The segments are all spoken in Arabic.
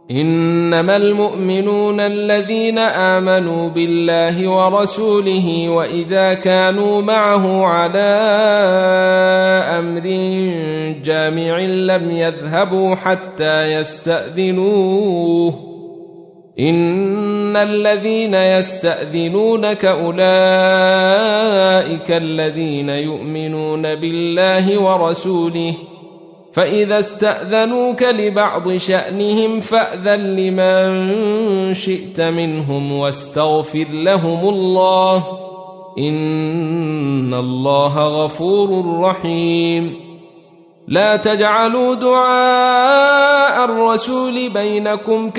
إنما المؤمنون الذين آمنوا بالله ورسوله وإذا كانوا معه على أمر جامع لم يذهبوا حتى يستأذنوه إن الذين يستأذنونك أولئك الذين يؤمنون بالله ورسوله فإذا استأذنوك لبعض شأنهم فأذن لمن شئت منهم واستغفر لهم الله إن الله غفور رحيم لا تجعلوا دعاء الرسول بينكم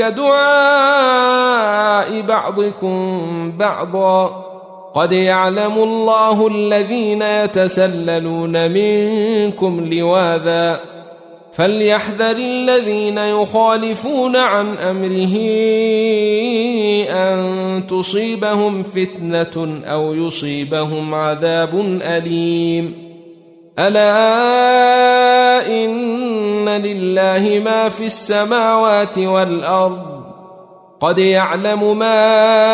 كدعاء بعضكم بعضا قد يعلم الله الذين يتسللون منكم لواذا فليحذر الذين يخالفون عن أمره أن تصيبهم فتنة أو يصيبهم عذاب أليم ألا إن لله ما في السماوات والأرض قد يعلم ما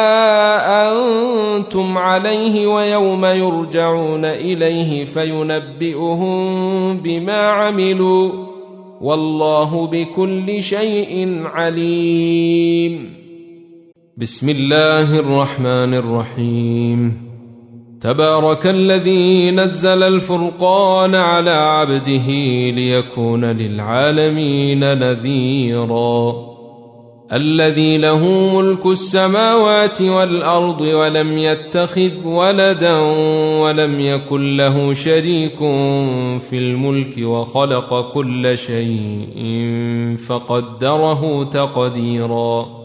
أنتم عليه ويوم يرجعون إليه فينبئهم بما عملوا والله بكل شيء عليم بسم الله الرحمن الرحيم تبارك الذي نزل الفرقان على عبده ليكون للعالمين نذيرا الذي له ملك السماوات والأرض ولم يتخذ ولدا ولم يكن له شريك في الملك وخلق كل شيء فقدره تقديرا